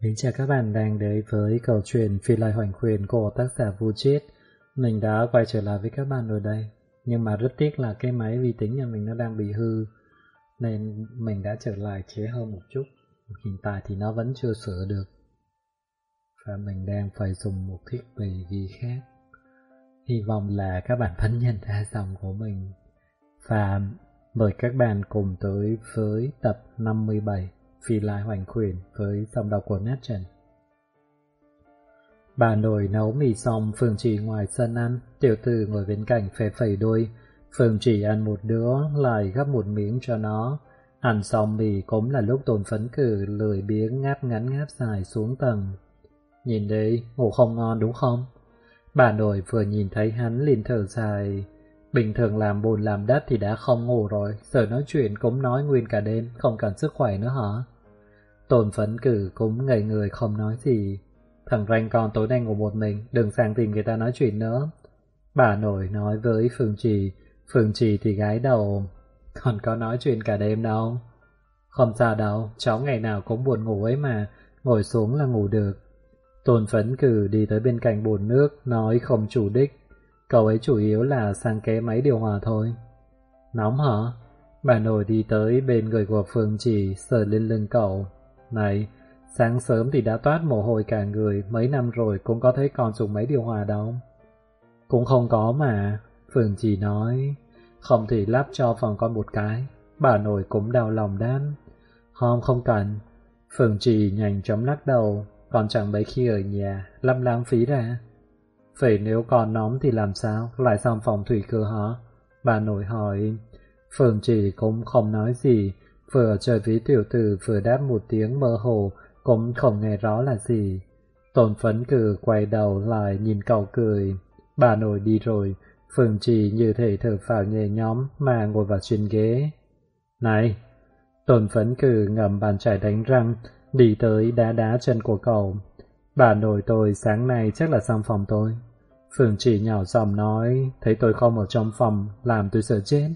Kính chào các bạn đang đến với câu chuyện Phi Lai Hoành Khuyển của tác giả Vu Chiết. Mình đã quay trở lại với các bạn ở đây, nhưng mà rất tiếc là cái máy vi tính nhà mình nó đang bị hư, nên mình đã trở lại trễ hơn một chút. Hiện tại thì nó vẫn chưa sửa được, và mình đang phải dùng một thiết bị ghi khác. Hy vọng là các bạn vẫn nhận ra giọng của mình. Và mời các bạn cùng tới với tập 57 Phi Lai Hoành Khuyển với giọng đọc của Nát Trần. Bà nội nấu mì xong, Phương Trì ngoài sân ăn, tiểu tử ngồi bên cạnh phè phẩy đuôi. Phương Trì ăn một đứa, lại gắp một miếng cho nó. Ăn xong mì cũng là lúc Tôn Phấn Cử lười biếng ngáp ngắn ngáp dài xuống tầng. Nhìn đi, ngủ không ngon đúng không? Bà nội vừa nhìn thấy hắn liền thở dài. Bình thường làm bùn làm đất thì đã không ngủ rồi, giờ nói chuyện cũng nói nguyên cả đêm, không cần sức khỏe nữa hả? Tôn Phấn Cử cũng ngây người không nói gì. Thằng ranh con tối nay ngủ một mình, đừng sang tìm người ta nói chuyện nữa. Bà nội nói với Phương Trì thì gái đầu. Còn có nói chuyện cả đêm đâu. Không sao đâu, cháu ngày nào cũng buồn ngủ ấy mà, ngồi xuống là ngủ được. Tôn Phấn Cử đi tới bên cạnh bồn nước, nói không chủ đích. Cậu ấy chủ yếu là sang ké máy điều hòa thôi. Nóng hả? Bà nội đi tới bên người của Phương Trì, sờ lên lưng cậu. Này, sáng sớm thì đã toát mồ hôi cả người, mấy năm rồi cũng có thấy con dùng máy điều hòa đâu. Cũng không có mà, Phương Trì nói. Không thì lắp cho phòng con một cái. Bà nội cũng đau lòng đáp. Không cần. Phương Trì nhanh chóng lắc đầu. Con chẳng mấy khi ở nhà, lắm lãng phí ra. Vậy nếu còn nóng thì làm sao, lại xong phòng thủy cơ hả? Bà nội hỏi. Phương Trì cũng không nói gì, vừa chơi với tiểu tử vừa đáp một tiếng mơ hồ, cũng không nghe rõ là gì. Tôn Phấn Cử quay đầu lại nhìn cậu cười. Bà nội đi rồi, Phương Trì như thể thở phào nhẹ nhõm mà ngồi vào trên ghế. Này! Tôn Phấn Cử ngậm bàn chải đánh răng, đi tới đá chân của cậu. Bà nội tôi sáng nay chắc là xong phòng tôi. Phương Trì nhỏ giọng nói, thấy tôi không ở trong phòng, làm tôi sợ chết.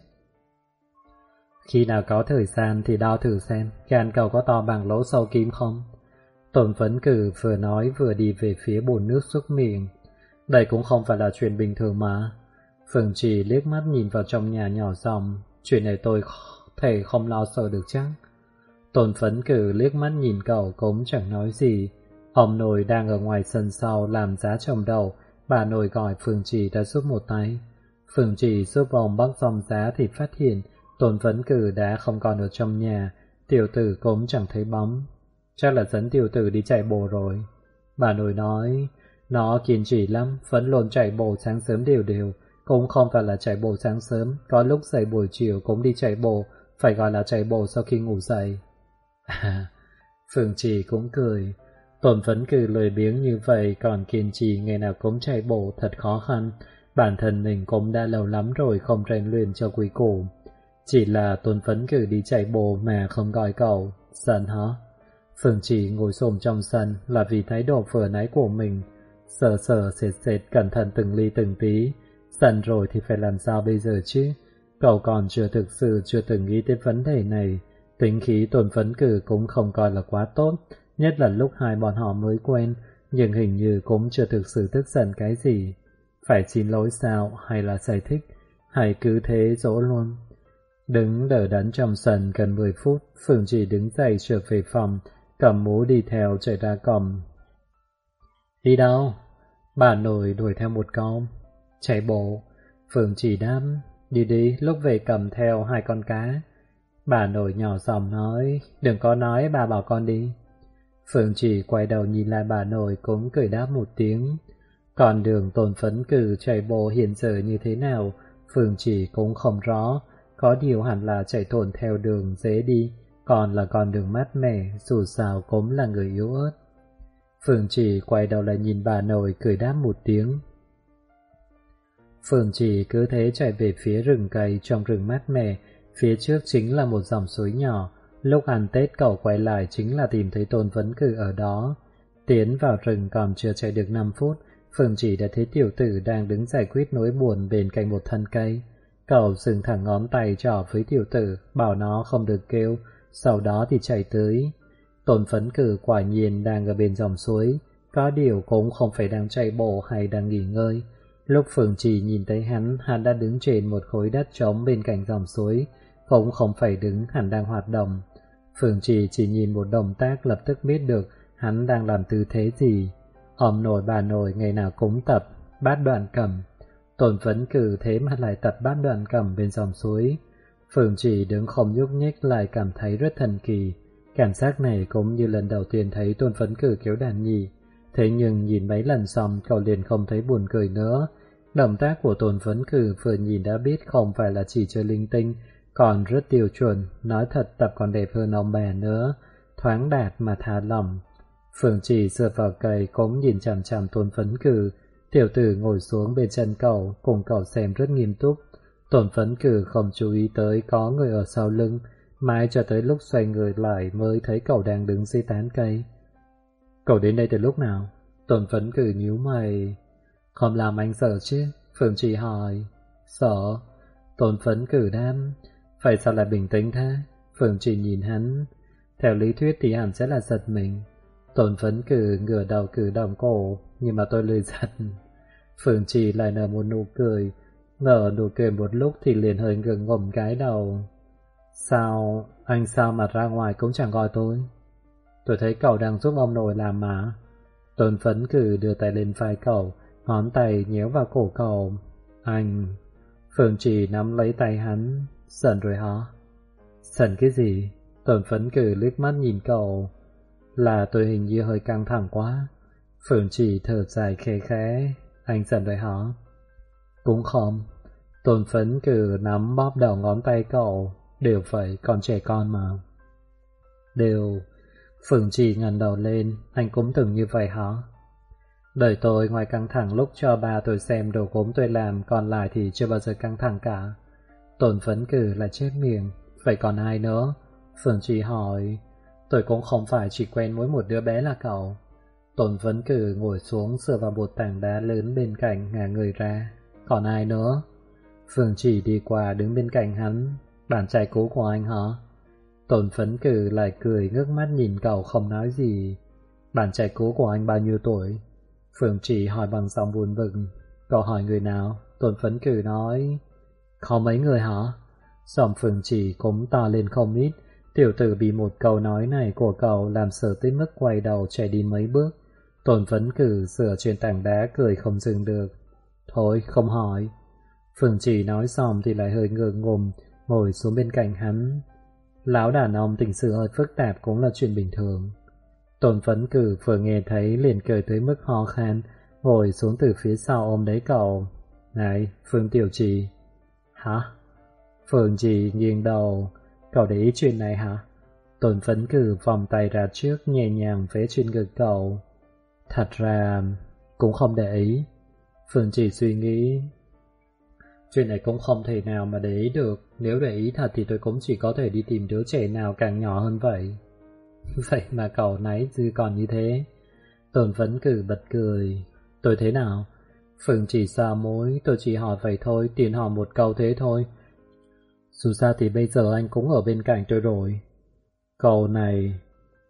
Khi nào có thời gian thì đo thử xem, gan cậu có to bằng lỗ sâu kim không? Tôn Phấn Cử vừa nói vừa đi về phía bồn nước xúc miệng. Đây cũng không phải là chuyện bình thường mà. Phương Trì liếc mắt nhìn vào trong nhà nhỏ giọng, chuyện này tôi thể không lo sợ được chắc. Tôn Phấn Cử liếc mắt nhìn cậu cũng chẳng nói gì. Ông nội đang ở ngoài sân sau làm giá trồng đầu, bà nội gọi Phương Trì đã giúp một tay. Phương Trì giúp ông bắc dòng giá thì phát hiện Tôn Phấn Cử đã không còn ở trong nhà, tiểu tử cũng chẳng thấy bóng. Chắc là dẫn tiểu tử đi chạy bộ rồi. Bà nội nói, nó kiên trì lắm, vẫn luôn chạy bộ sáng sớm đều, cũng không phải là chạy bộ sáng sớm, có lúc dậy buổi chiều cũng đi chạy bộ, phải gọi là chạy bộ sau khi ngủ dậy. Phương Trì cũng cười. Tôn Phấn Cử lười biếng như vậy còn kiên trì ngày nào cũng chạy bộ thật khó khăn. Bản thân mình cũng đã lâu lắm rồi không rèn luyện cho quý củ. Chỉ là Tôn Phấn Cử đi chạy bộ mà không gọi cậu. Giận hả? Phương Trì ngồi xổm trong sân là vì thái độ vừa nãy của mình. Sờ sệt cẩn thận từng ly từng tí. Giận rồi thì phải làm sao bây giờ chứ? Cậu còn chưa từng nghĩ tới vấn đề này. Tính khí Tôn Phấn Cử cũng không coi là quá tốt, nhất là lúc hai bọn họ mới quen, nhưng hình như cũng chưa thực sự tức giận cái gì. Phải xin lỗi sao, hay là giải thích, hay cứ thế dỗ luôn. Đứng đờ đẫn trong sân gần 10 phút, Phương Trì đứng dậy trở về phòng, cầm mũ đi theo chạy ra cổng. Đi đâu? Bà nội đuổi theo một câu. Chạy bộ. Phương Trì đáp, đi, lúc về cầm theo 2 con cá. Bà nội nhỏ giọng nói, đừng có nói bà bảo con đi. Phương Trì quay đầu nhìn lại bà nội cũng cười đáp một tiếng. Còn đường Tôn Phấn Cử chạy bộ hiện giờ như thế nào, Phương Trì cũng không rõ, có điều hẳn là chạy thuận theo đường dễ đi, còn là con đường mát mẻ, dù sao cũng là người yếu ớt. Phương Trì quay đầu lại nhìn bà nội cười đáp một tiếng. Phương Trì cứ thế chạy về phía rừng cây trong rừng mát mẻ, phía trước chính là một dòng suối nhỏ. Lúc ăn Tết cậu quay lại chính là tìm thấy Tôn Phấn Cử ở đó. Tiến vào rừng còn chưa chạy được 5 phút, Phương Trì đã thấy tiểu tử đang đứng giải quyết nỗi buồn bên cạnh một thân cây. Cậu dừng thẳng ngón tay trỏ với tiểu tử, bảo nó không được kêu, sau đó thì chạy tới. Tôn Phấn Cử quả nhiên đang ở bên dòng suối, có điều cũng không phải đang chạy bộ hay đang nghỉ ngơi. Lúc Phượng Trì nhìn thấy hắn đã đứng trên một khối đất trống bên cạnh dòng suối, cũng không phải đứng, hắn đang hoạt động. Phượng Trì chỉ nhìn một động tác lập tức biết được hắn đang làm tư thế gì. Ông nội bà nội ngày nào cũng tập bát đoạn cầm. Tôn Phấn Cử thế mà lại tập bát đoạn cầm bên dòng suối. Phượng Trì đứng không nhúc nhích lại cảm thấy rất thần kỳ. Cảm giác này cũng như lần đầu tiên thấy Tôn Phấn Cử kéo đàn nhị. Thế nhưng nhìn mấy lần xong cậu liền không thấy buồn cười nữa. Động tác của Tôn Phấn Cử vừa nhìn đã biết không phải là chỉ chơi linh tinh, còn rất tiêu chuẩn, nói thật tập còn đẹp hơn ông bà nữa, thoáng đạt mà thả lỏng. Phượng Trì dựa vào cây cũng nhìn chằm chằm Tôn Phấn Cử. Tiểu tử ngồi xuống bên chân cậu, cùng cậu xem rất nghiêm túc. Tôn Phấn Cử không chú ý tới có người ở sau lưng, mãi cho tới lúc xoay người lại mới thấy cậu đang đứng dưới tán cây. Cậu đến đây từ lúc nào? Tôn Phấn Cử nhíu mày. Không làm anh sợ chứ? Phượng Trì hỏi. Sợ? Tôn Phấn Cử đáp. Vậy sao lại bình tĩnh thế? Phượng Trì nhìn hắn. Theo lý thuyết thì hẳn sẽ là giật mình. Tôn Phấn Cử ngửa đầu cử động cổ, nhưng mà tôi lười giật. Phượng Trì lại nở một nụ cười. Nở nụ cười một lúc thì liền hơi ngừng ngổm cái đầu. Sao? Anh sao mà ra ngoài cũng chẳng gọi tôi? Tôi thấy cậu đang giúp ông nội làm mà. Tôn Phấn Cử đưa tay lên vai cậu, ngón tay nhéo vào cổ cậu. Anh... Phượng Trì nắm lấy tay hắn. Giận rồi hả? Giận cái gì? Tôn Phấn Cử liếc mắt nhìn cậu. Là tôi hình như hơi căng thẳng quá. Phượng Trì thở dài khẽ khẽ. Anh giận rồi hả? Cũng không. Tôn Phấn Cử nắm bóp đầu ngón tay cậu. Đều vậy, còn trẻ con mà. Đều... Phượng Trì ngẩng đầu lên. Anh cũng từng như vậy hả? Đời tôi ngoài căng thẳng lúc cho ba tôi xem đồ gốm tôi làm, còn lại thì chưa bao giờ căng thẳng cả. Tôn Phấn Cử là chết miệng. Vậy còn ai nữa? Phượng Trì hỏi. Tôi cũng không phải chỉ quen mỗi một đứa bé là cậu. Tôn Phấn Cử ngồi xuống dựa vào một tảng đá lớn bên cạnh, ngả người ra. Còn ai nữa? Phượng Trì đi qua đứng bên cạnh hắn. Bạn trai cũ của anh hả? Tôn Phấn Cử lại cười ngước mắt nhìn cậu không nói gì. Bạn trai cũ của anh bao nhiêu tuổi? Phượng Trì hỏi bằng giọng buồn bực. Cậu hỏi người nào? Tôn Phấn Cử nói. Có mấy người hả? Giọng Phượng Trì cũng to lên không ít. Tiểu tử bị một câu nói này của cậu làm sợ tới mức quay đầu chạy đi mấy bước. Tôn Phấn Cử dựa trên tảng đá cười không dừng được. Thôi không hỏi. Phượng Trì nói xong thì lại hơi ngượng ngùng, ngồi xuống bên cạnh hắn. Lão đàn ông tình sự hơi phức tạp cũng là chuyện bình thường. Tôn Phấn Cử vừa nghe thấy liền cười tới mức ho khan, ngồi xuống từ phía sau ôm lấy cậu. Này, Phương Tiểu Trì. Hả? Phượng Trì nghiêng đầu. Cậu để ý chuyện này hả? Tôn Phấn Cử vòng tay ra trước nhẹ nhàng vẽ trên ngực cậu. Thật ra cũng không để ý. Phượng Trì suy nghĩ. Chuyện này cũng không thể nào mà để ý được. Nếu để ý thật thì tôi cũng chỉ có thể đi tìm đứa trẻ nào càng nhỏ hơn vậy. Vậy mà cậu nãy dư còn như thế. Tôn Phấn Cử bật cười. Tôi thế nào? Phượng Trì xoa mũi. Tôi chỉ hỏi vậy thôi, tiền hỏi một câu thế thôi. Dù sao thì bây giờ anh cũng ở bên cạnh tôi rồi. Câu này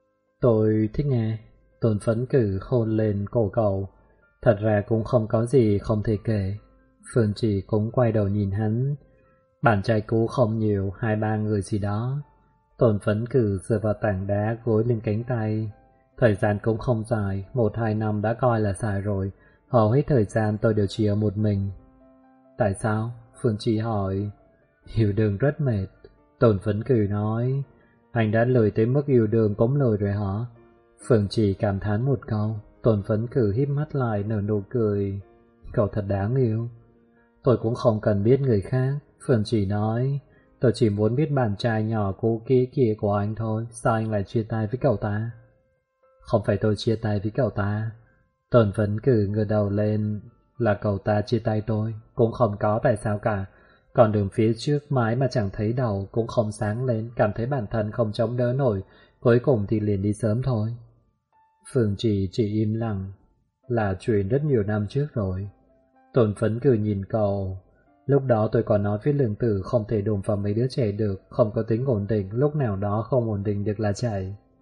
tôi thích nghe. Tôn Phấn Cử hôn lên cổ cậu. Thật ra cũng không có gì không thể kể. Phượng Trì cũng quay đầu nhìn hắn. Bạn trai cũ không nhiều, 2-3 người gì đó. Tôn Phấn Cử dựa vào tảng đá gối lên cánh tay. Thời gian cũng không dài, 1-2 năm đã coi là dài rồi. Hầu hết thời gian tôi đều chỉ ở một mình. Tại sao? Phượng Trì hỏi. Yêu đương rất mệt. Tôn Phấn Cử nói. Anh đã lười tới mức yêu đương cũng lười rồi hả? Phượng Trì cảm thán một câu. Tôn Phấn Cử híp mắt lại nở nụ cười. Cậu thật đáng yêu. Tôi cũng không cần biết người khác. Phượng Trì nói. Tôi chỉ muốn biết bạn trai nhỏ cũ kỹ kia của anh thôi. Sao anh lại chia tay với cậu ta? Không phải tôi chia tay với cậu ta. Tôn Phấn Cử ngửa đầu lên. Là cậu ta chia tay tôi. Cũng không có tại sao cả. Còn đường phía trước mãi mà chẳng thấy đầu, cũng không sáng lên, cảm thấy bản thân không chống đỡ nổi, cuối cùng thì liền đi sớm thôi. Phượng Trì chỉ im lặng. Là chuyện rất nhiều năm trước rồi. Tôn Phấn Cử nhìn cậu. Lúc đó tôi còn nói với Lương Tử không thể đụng vào mấy đứa trẻ được, không có tính ổn định, lúc nào đó không ổn định được là chạy.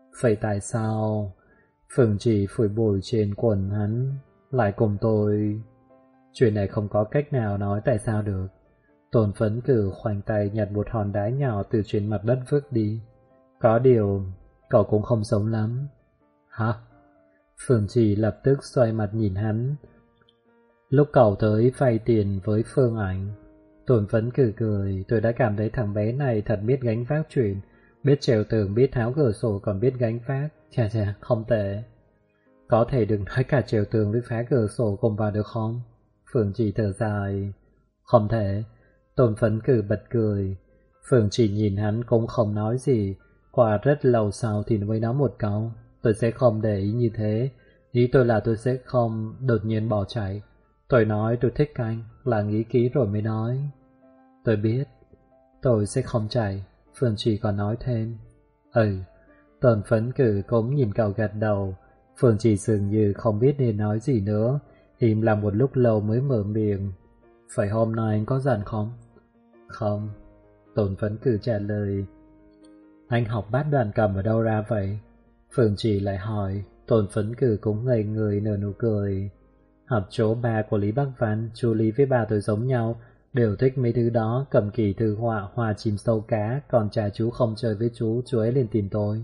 Vậy tại sao? Phương Trì phủi bụi trên quần hắn. Lại cùng tôi. Chuyện này không có cách nào nói tại sao được. Tôn Phấn Cử khoanh tay nhặt một hòn đá nhỏ từ trên mặt đất vứt đi. Có điều, cậu cũng không sống lắm. Hả? Phương Trì lập tức xoay mặt nhìn hắn. Lúc cậu tới vay tiền với Phương Ảnh, Tôn Phấn Cử cười, tôi đã cảm thấy thằng bé này thật biết gánh vác chuyện, biết trèo tường, biết tháo cửa sổ, còn biết gánh vác. Chà chà, không tệ. Có thể đừng nói cả trèo tường với phá cửa sổ cùng vào được không? Phương Trì thở dài. Không thể. Tôn Phấn Cử bật cười. Phương Trì nhìn hắn cũng không nói gì. Qua rất lâu sau thì mới nói một câu. Tôi sẽ không để ý như thế. Ý tôi là tôi sẽ không đột nhiên bỏ chạy. Tôi nói tôi thích anh là nghĩ kỹ rồi mới nói. Tôi biết. Tôi sẽ không chạy. Phương Trì còn nói thêm. Tôn Phấn Cử cũng nhìn cậu gật đầu. Phương Trì dường như không biết nên nói gì nữa. Im lặng một lúc lâu mới mở miệng. Phải hôm nay anh có giận không? Không. Tôn Phấn Cử trả lời. Anh học bát đàn cầm ở đâu ra vậy? Phương Trì lại hỏi. Tôn Phấn Cử cũng ngây người nở nụ cười. Học chỗ ba của Lý Bắc Văn. Chú Lý với ba tôi giống nhau, đều thích mấy thứ đó, cầm kỳ thư họa, hòa chìm sâu cá. Còn cha chú không chơi với chú ấy lên tìm tôi.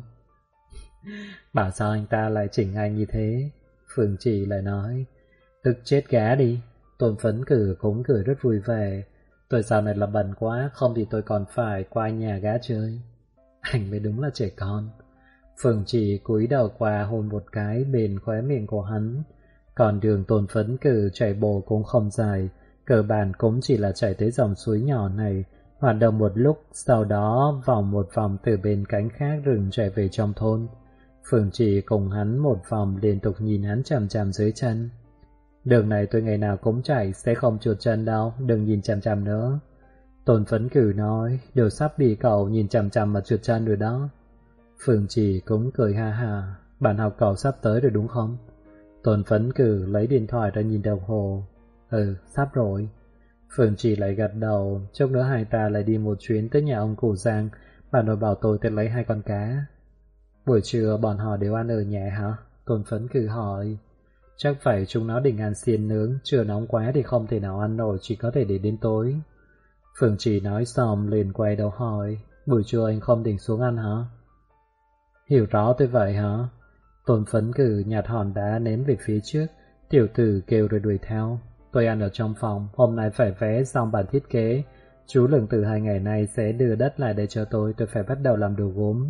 Bảo sao anh ta lại chỉnh anh như thế? Phương Trì lại nói. Tức chết gã đi. Tôn Phấn Cử cũng cười rất vui vẻ. Tôi dạo này là bận quá, không thì tôi còn phải qua nhà gã chơi. Anh mới đúng là trẻ con. Phương Trì cúi đầu qua hôn một cái bên khóe miệng của hắn. Còn đường Tôn Phấn Cử chạy bộ cũng không dài, cơ bản cũng chỉ là chạy tới dòng suối nhỏ này, hoạt động một lúc, sau đó vòng một vòng từ bên cánh khác rừng chạy về trong thôn. Phương Trì cùng hắn một vòng liên tục nhìn hắn chằm chằm dưới chân. Đường này tôi ngày nào cũng chạy, sẽ không trượt chân đâu, đừng nhìn chằm chằm nữa. Tôn Phấn Cử nói, đều sắp bị cậu nhìn chằm chằm mà trượt chân rồi đó. Phương Trì cũng cười ha ha, bạn học cậu sắp tới rồi đúng không? Tôn Phấn Cử lấy điện thoại ra nhìn đồng hồ. Sắp rồi. Phương Trì lại gật đầu, chốc nữa hai ta lại đi một chuyến tới nhà ông cụ Giang, bà nội bảo tôi tới lấy 2 con cá. Buổi trưa bọn họ đều ăn ở nhà hả? Tôn Phấn Cử hỏi. Chắc phải chúng nó định ăn xiên nướng, chưa nóng quá thì không thể nào ăn nổi, chỉ có thể để đến tối. Phương Trì nói xong liền quay đầu hỏi, buổi trưa anh không định xuống ăn hả? Hiểu rõ tôi vậy hả? Tôn Phấn Cử nhặt hòn đá ném về phía trước, tiểu tử kêu rồi đuổi theo. Tôi ăn ở trong phòng, hôm nay phải vẽ xong bản thiết kế. Chú Lương Tử 2 ngày nay sẽ đưa đất lại đây cho tôi phải bắt đầu làm đồ gốm.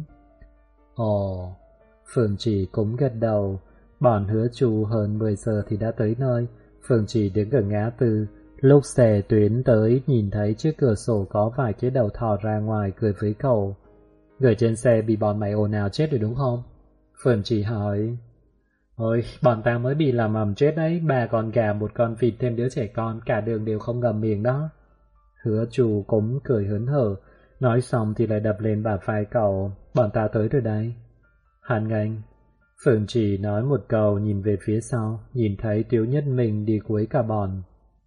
Ồ, Phương Trì cũng gật đầu. Bọn Hứa Chu hơn 10 giờ thì đã tới nơi. Phương Trì đứng ở ngã tư. Lúc xe tuyến tới nhìn thấy trước cửa sổ có vài cái đầu thò ra ngoài cười với cậu. Người trên xe bị bọn mày ồn ào chết rồi đúng không? Phương Trì hỏi. Ôi, bọn ta mới bị làm ầm chết đấy, 3 con gà, 1 con vịt thêm đứa trẻ con, cả đường đều không ngậm miệng đó. Hứa Chu cũng cười hớn hở, nói xong thì lại đập lên bả vai cậu, bọn ta tới rồi đây. Hàn Ngành. Phương Trì nói một câu nhìn về phía sau, nhìn thấy Tiếu Nhất Minh đi cuối cả bọn.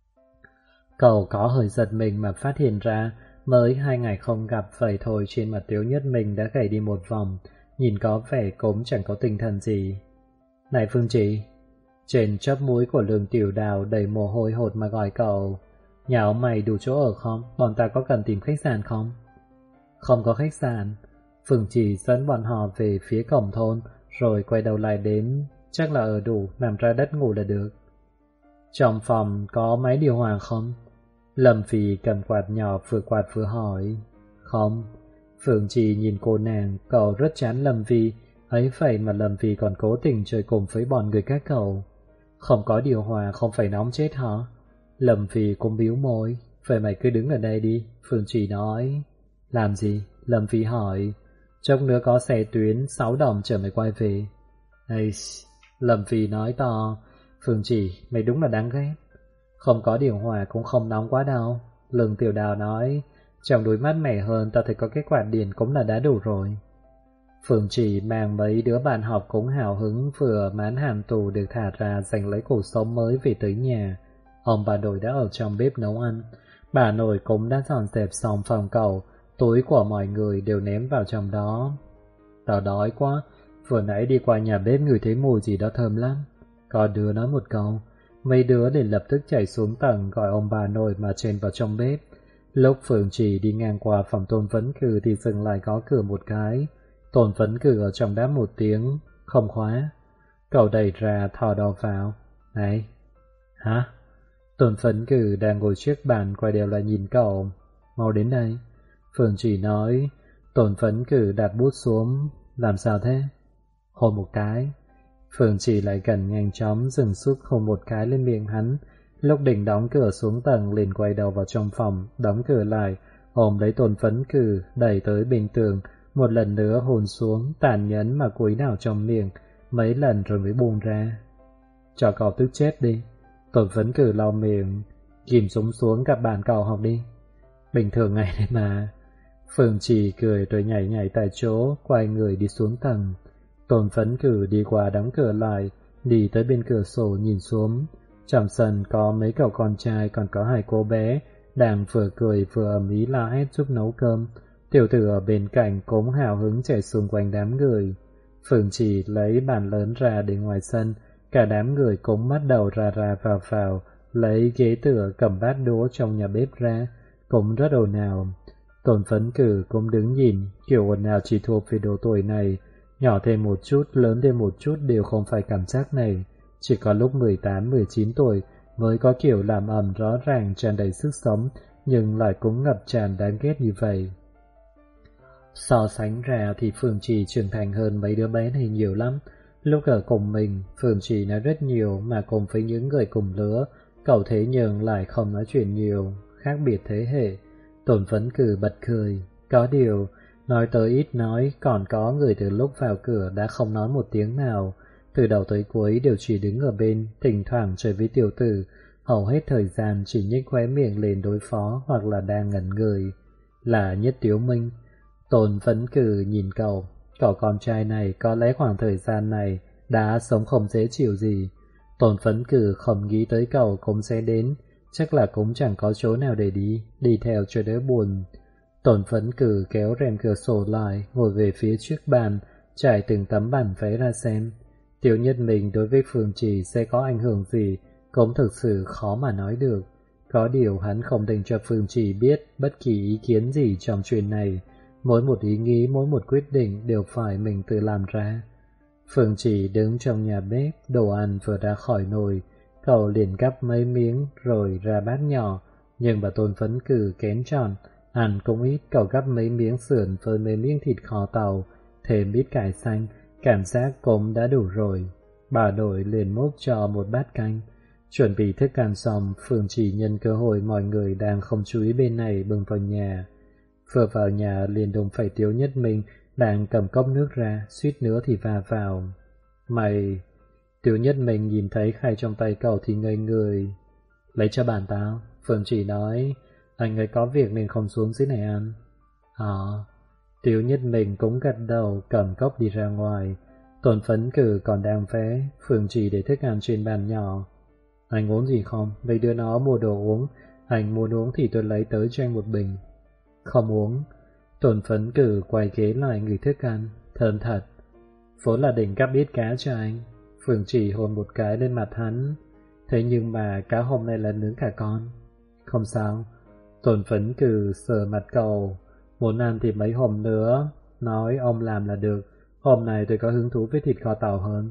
Cậu có hơi giật mình mà phát hiện ra, mới 2 ngày không gặp vậy thôi trên mặt Tiếu Nhất Minh đã gầy đi một vòng, nhìn có vẻ cũng chẳng có tinh thần gì. Này Phương Trì. Trên chóp mũi của Lương Tiểu Đào đầy mồ hôi hột mà gọi cậu. Nhà ông mày đủ chỗ ở không? Bọn ta có cần tìm khách sạn không? Không có khách sạn. Phương Trì dẫn bọn họ về phía cổng thôn, rồi quay đầu lại đến. Chắc là ở đủ, nằm ra đất ngủ là được. Trong phòng có máy điều hòa không? Lâm Phi cầm quạt nhỏ vừa quạt vừa hỏi. Không. Phương Trì nhìn cô nàng, cậu rất chán Lâm Phi. Ấy vậy mà Lâm Phi còn cố tình chơi cùng với bọn người các cậu. Không có điều hòa không phải nóng chết hả? Lâm Phi cũng bĩu môi. Vậy mày cứ đứng ở đây đi, Phương Trì nói. Làm gì? Lâm Phi hỏi. Chốc nữa có xe tuyến 6 đồng chờ mày quay về. Ây, Lâm Phi nói to. Phương Trì, mày đúng là đáng ghét. Không có điều hòa cũng không nóng quá đâu. Lương Tiểu Đào nói. Trong đôi mát mẻ hơn, tao thấy có cái quạt điện cũng là đã đủ rồi. Phương Trì mang mấy đứa bạn học cũng hào hứng vừa mãn hạn tù được thả ra giành lấy cuộc sống mới về tới nhà. Ông bà nội đã ở trong bếp nấu ăn. Bà nội cũng đã dọn dẹp xong phòng cậu, túi của mọi người đều ném vào trong đó. Tao đói quá. vừa nãy đi qua nhà bếp ngửi thấy mùi gì đó thơm lắm. Có đứa nói một câu, mấy đứa liền lập tức chạy xuống tầng gọi ông bà nội mà chen vào trong bếp. Lúc Phương Trì đi ngang qua phòng Tôn Phấn Cử thì dừng lại gõ cửa một cái. Tôn Phấn Cử ở trong đáp một tiếng, không khóa. Cậu đẩy ra thò đầu vào. Này! Hả? Tôn Phấn Cử đang ngồi trước bàn quay đều lại nhìn cậu. Mau đến đây. Phương Trì nói. Tôn Phấn Cử đặt bút xuống. Làm sao thế? Hôn một cái. Phương Trì lại gần nhanh chóng dừng xúc hôn một cái lên miệng hắn. Lúc định đóng cửa xuống tầng liền quay đầu vào trong phòng, đóng cửa lại, ôm lấy Tôn Phấn Cử, đẩy tới bên tường, một lần nữa hôn xuống, tàn nhẫn mà cúi nào trong miệng, mấy lần rồi mới buông ra. Cho cậu tức chết đi. Tôn Phấn Cử lau miệng, ghim súng xuống gặp bạn cậu học đi. Bình thường ngày đấy mà. Phương Trì cười rồi nhảy nhảy tại chỗ, quay người đi xuống tầng. Tôn Phấn Cử đi qua đóng cửa lại, đi tới bên cửa sổ nhìn xuống. Trong sân có mấy cậu con trai còn có hai cô bé, đang vừa cười vừa ầm ĩ la hét giúp nấu cơm. Tiểu tử ở bên cạnh cũng hào hứng chạy xung quanh đám người. Phương Trì lấy bàn lớn ra để ngoài sân, cả đám người cũng bắt đầu ra ra vào, lấy ghế tựa cầm bát đũa trong nhà bếp ra, cũng rất ồn ào. Tôn Phấn Cử cũng đứng nhìn, kiểu ồn ào chỉ thuộc về độ tuổi này, nhỏ thêm một chút, lớn thêm một chút đều không phải cảm giác này. Chỉ có lúc 18-19 tuổi mới có kiểu làm ầm rõ ràng tràn đầy sức sống, nhưng lại cũng ngập tràn đáng ghét như vậy. So sánh ra thì Phương Trì trưởng thành hơn mấy đứa bé này nhiều lắm. Lúc ở cùng mình, Phương Trì nói rất nhiều, mà cùng với những người cùng lứa, cậu Thế Nhưng lại không nói chuyện nhiều, khác biệt thế hệ. Tôn Phấn Cử bật cười. Có điều, nói tới ít nói, còn có người từ lúc vào cửa đã không nói một tiếng nào. Từ đầu tới cuối đều chỉ đứng ở bên, thỉnh thoảng chơi với tiểu tử, hầu hết thời gian chỉ nhếch khóe miệng lên đối phó hoặc là đang ngẩn người. Là Nhất Tiếu Minh. Tôn Phấn Cử nhìn cậu con trai này có lẽ khoảng thời gian này đã sống không dễ chịu gì. Tôn Phấn Cử không nghĩ tới cậu cũng sẽ đến, chắc là cũng chẳng có chỗ nào để đi theo cho đỡ buồn. Tôn Phấn Cử kéo rèm cửa sổ lại, ngồi về phía trước bàn, trải từng tấm bản vẽ ra xem. Tiểu Nhất mình đối với Phương Trì sẽ có ảnh hưởng gì cũng thực sự khó mà nói được. Có điều hắn không định cho Phương Trì biết bất kỳ ý kiến gì trong chuyện này. Mỗi một ý nghĩ, mỗi một quyết định đều phải mình tự làm ra. Phương Trì đứng trong nhà bếp, đồ ăn vừa ra khỏi nồi, cậu liền gắp mấy miếng rồi ra bát nhỏ, nhưng bà Tôn Phấn Cử kén chọn, ăn cũng ít. Cậu gắp mấy miếng sườn với mấy miếng thịt kho tàu, thêm ít cải xanh, cảm giác cũng đã đủ rồi. Bà nội liền múc cho một bát canh. Chuẩn bị thức ăn xong, Phương Trì nhân cơ hội mọi người đang không chú ý bên này bưng vào nhà. Vừa vào nhà liền đụng phải Tiếu Nhất Minh đang cầm cốc nước ra, suýt nữa thì va vào. Mày... Tiếu Nhất Minh nhìn thấy khay trong tay cậu thì ngây người. Lấy cho bàn tao. Phương Trì nói, anh ấy có việc nên không xuống dưới này ăn. Tiếu Nhất Minh cũng gật đầu cầm cốc đi ra ngoài. Tôn Phấn Cử còn đang vẽ, Phương Trì để thức ăn trên bàn nhỏ. Anh uống gì không? Mấy đứa nó mua đồ uống, anh muốn uống thì tôi lấy tới cho anh một bình. Không uống. Tôn Phấn Cử quay ghế lại người thức ăn. Thơm thật. Vốn là định gắp ít cá cho anh. Phương Trì hôn một cái lên mặt hắn. Thế nhưng mà cá hôm nay là nướng cả con. Không sao. Tôn Phấn Cử sờ mặt cậu. Muốn ăn thì mấy hôm nữa. Nói ông làm là được. Hôm nay tôi có hứng thú với thịt kho tàu hơn.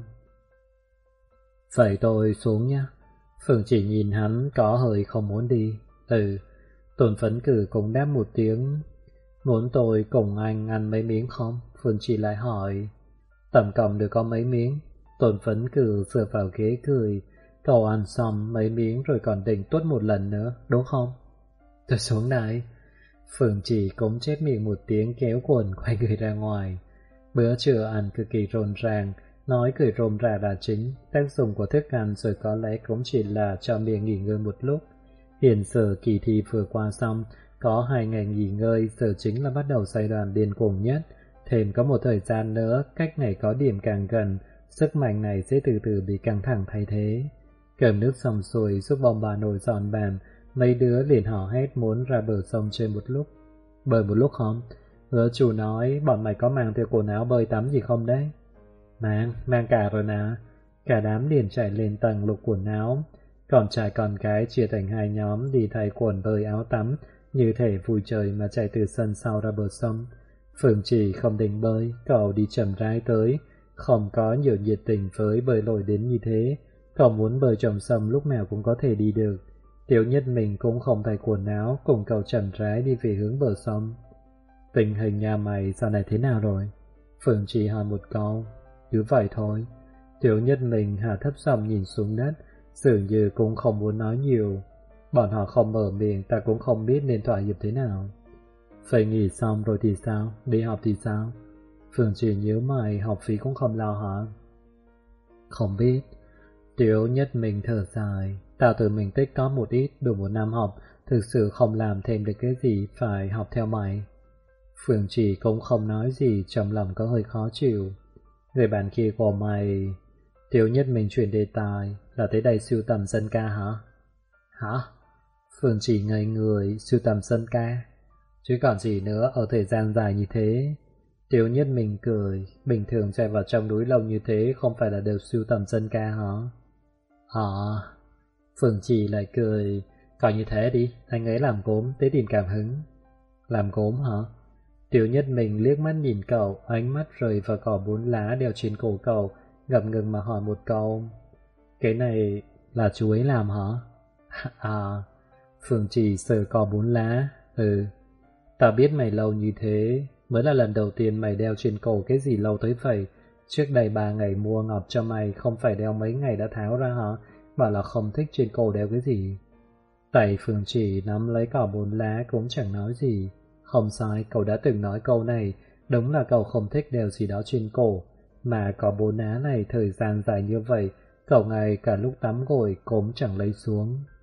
Vậy tôi xuống nhé. Phương Trì nhìn hắn có hơi không muốn đi. Tôn Phấn Cử cũng đáp một tiếng. Muốn tôi cùng anh ăn mấy miếng không? Phương Trì lại hỏi. Tổng cộng được có mấy miếng? Tôn Phấn Cử dựa vào ghế cười. Cậu ăn xong mấy miếng rồi còn định tuốt một lần nữa, đúng không? Tôi xuống đây. Phương Trì cũng chép miệng một tiếng kéo quần quay người ra ngoài. Bữa trưa ăn cực kỳ rộn ràng, nói cười rôm rả là chính. Tác dụng của thức ăn rồi có lẽ cũng chỉ là cho miệng nghỉ ngơi một lúc. Hiện giờ kỳ thi vừa qua xong, có 2 ngày nghỉ ngơi, giờ chính là bắt đầu giai đoạn điên cuồng nhất. Thêm có một thời gian nữa, cách ngày có điểm càng gần, sức mạnh này sẽ từ từ bị căng thẳng thay thế. Cơm nước xong xuôi giúp ông bà nội dọn bàn, mấy đứa liền hò hét muốn ra bờ sông chơi một lúc. Bơi một lúc không? Hứa chủ nói bọn mày có mang theo quần áo bơi tắm gì không đấy? Mang cả rồi nè. Cả đám liền chạy lên tầng lục quần áo. Còn trai con gái chia thành hai nhóm đi thay quần bơi áo tắm, như thể vui chơi mà chạy từ sân sau ra bờ sông. Phương Trì không định bơi, cậu đi chậm rãi tới, không có nhiều nhiệt tình với bơi lội đến như thế. Cậu muốn bơi trong sông lúc nào cũng có thể đi được. Tiểu Nhất mình cũng không thay quần áo, cùng cậu chậm rãi đi về hướng bờ sông. Tình hình nhà mày sau này thế nào rồi? Phương Trì hỏi một câu. Cứ vậy thôi. Tiểu Nhất mình hạ thấp giọng nhìn xuống đất, dường như cũng không muốn nói nhiều. Bọn họ không mở miệng, ta cũng không biết nên thỏa hiệp thế nào. Phải nghỉ xong rồi thì sao? Đi học thì sao? Phương Trì nhíu mày, học phí cũng không lo hả? Không biết. Tiểu Nhất mình thở dài. Tao tự mình tích có một ít đủ một năm học, thực sự không làm thêm được cái gì, phải học theo mày. Phương Trì cũng không nói gì, trong lòng có hơi khó chịu. Người bạn kia của mày... Tiểu Nhất mình chuyển đề tài, là tới đây sưu tầm dân ca hả? Hả? Phương Trì ngây người, sưu tầm dân ca. Chứ còn gì nữa, ở thời gian dài như thế. Tiểu Nhất mình cười, bình thường chạy vào trong núi lâu như thế không phải là đều sưu tầm dân ca hả? Phương Trì lại cười, coi như thế đi, anh ấy làm gốm, tới tìm cảm hứng. Làm gốm hả? Tiểu Nhất mình liếc mắt nhìn cậu, ánh mắt rơi vào cỏ 4 lá đeo trên cổ cậu, ngập ngừng mà hỏi một câu. Cái này là chú ấy làm hả? Phương Trì sờ cỏ 4 lá. Tao biết mày lâu như thế, mới là lần đầu tiên mày đeo trên cổ cái gì lâu tới vậy. Trước đây 3 ngày mua ngọc cho mày, không phải đeo mấy ngày đã tháo ra hả? Bảo là không thích trên cổ đeo cái gì. Tay Phương Trì nắm lấy cỏ 4 lá cũng chẳng nói gì. Không sai, cậu đã từng nói câu này, đúng là cậu không thích đeo gì đó trên cổ. Mà có 4 lá này thời gian dài như vậy, cậu ngay cả lúc tắm gội cũng chẳng lấy xuống.